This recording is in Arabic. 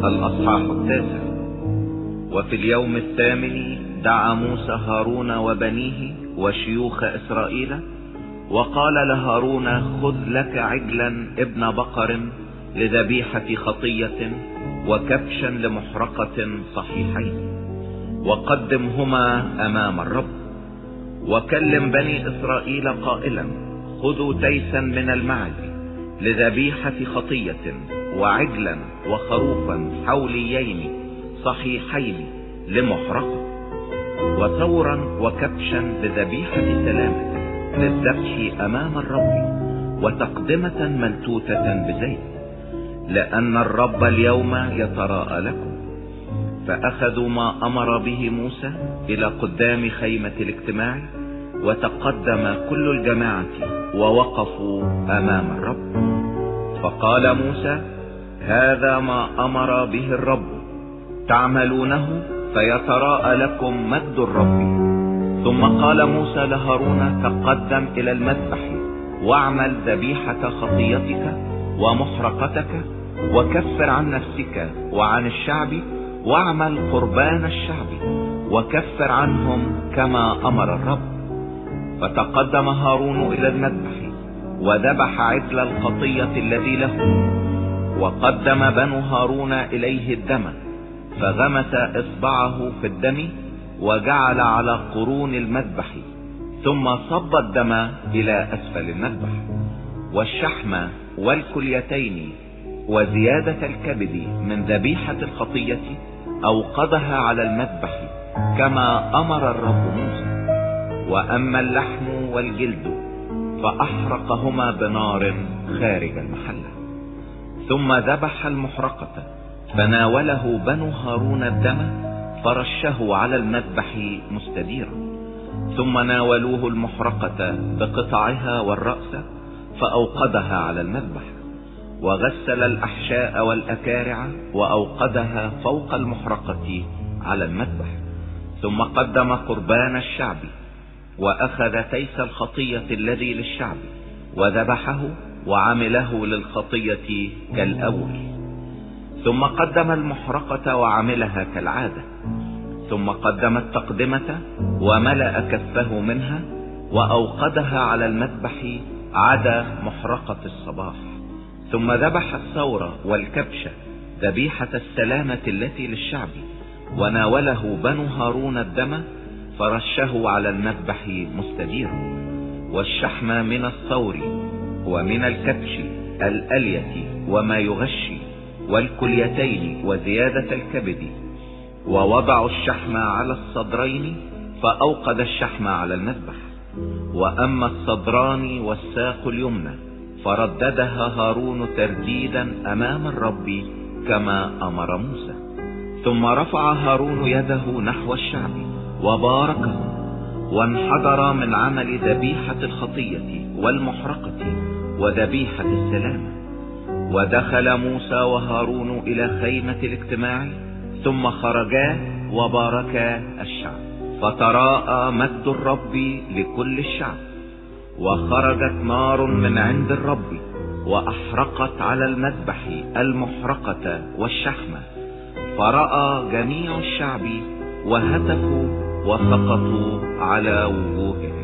الأصحاح 9. وفي اليوم الثامن دعا موسى هارون وبنيه وشيوخ إسرائيل، وقال لهارون: خذ لك عجلا ابن بقر لذبيحة خطية وكبشا لمحرقة صحيحين، وقدمهما أمام الرب. وكلم بني إسرائيل قائلا: خذوا تيسا من المعز لذبيحة خطية، وعجلا وخروفا حوليين صحيحين لمحرقة، وثورا وكبشا لذبيحة سلامة للذبح أمام الرب، وتقدمة ملتوتة بزيت، لأن الرب اليوم يتراءى لكم. فأخذوا ما أمر به موسى إلى قدام خيمة الاجتماع، وتقدم كل الجماعة ووقفوا أمام الرب. فقال موسى: هذا ما أمر به الرب، تعملونه فيتراءى لكم مجد الرب. ثم قال موسى لهارون: تقدم إلى المذبح واعمل ذبيحة خطيتك ومحرقتك، وكفر عن نفسك وعن الشعب، واعمل قربان الشعب وكفر عنهم كما أمر الرب. فتقدم هارون إلى المذبح وذبح عجل الخطية الذي له، وقدم بنو هارون إليه الدم، فغمس إصبعه في الدم وجعل على قرون المذبح، ثم صب الدم إلى أسفل المذبح. والشحم والكليتين وزيادة الكبد من ذبيحة الخطية أوقدها على المذبح كما أمر الرب موسى. وأما اللحم والجلد فأحرقهما بنار خارج المحلة. ثم ذبح المحرقة، فناوله بنو هارون الدم فرشه على المذبح مستديرا. ثم ناولوه المحرقة بقطعها والرأس فأوقدها على المذبح، وغسل الأحشاء والأكارع وأوقدها فوق المحرقة على المذبح. ثم قدم قربان الشعب، وأخذ تيس الخطية الذي للشعب وذبحه وعمله للخطية كالأول. ثم قدم المحرقة وعملها كالعادة. ثم قدم التقدمة وملأ كفه منها وأوقدها على المذبح عدا محرقة الصباح. ثم ذبح الثور والكبش ذبيحة السلامة التي للشعب، وناوله بنو هارون الدم فرشه على المذبح مستديرا. والشحم من الثور ومن الكبش الألية وما يغشي والكليتين وزيادة الكبد، ووضعوا الشحم على الصدرين فأوقد الشحم على المذبح. وأما الصدران والساق اليمنى فرددها هارون ترديدا أمام الرب كما أمر موسى. ثم رفع هارون يده نحو الشعب وباركهم، وانحدر من عمل ذبيحة الخطية والمحرقة وذبيحة السلامة. ودخل موسى وهارون إلى خيمة الاجتماع، ثم خرجا وباركا الشعب، فتراءى مجد الرب لكل الشعب. وخرجت نار من عند الرب وأحرقت على المذبح المحرقة والشحم، فرأى جميع الشعب وهتفوا وسقطوا على وجوههم.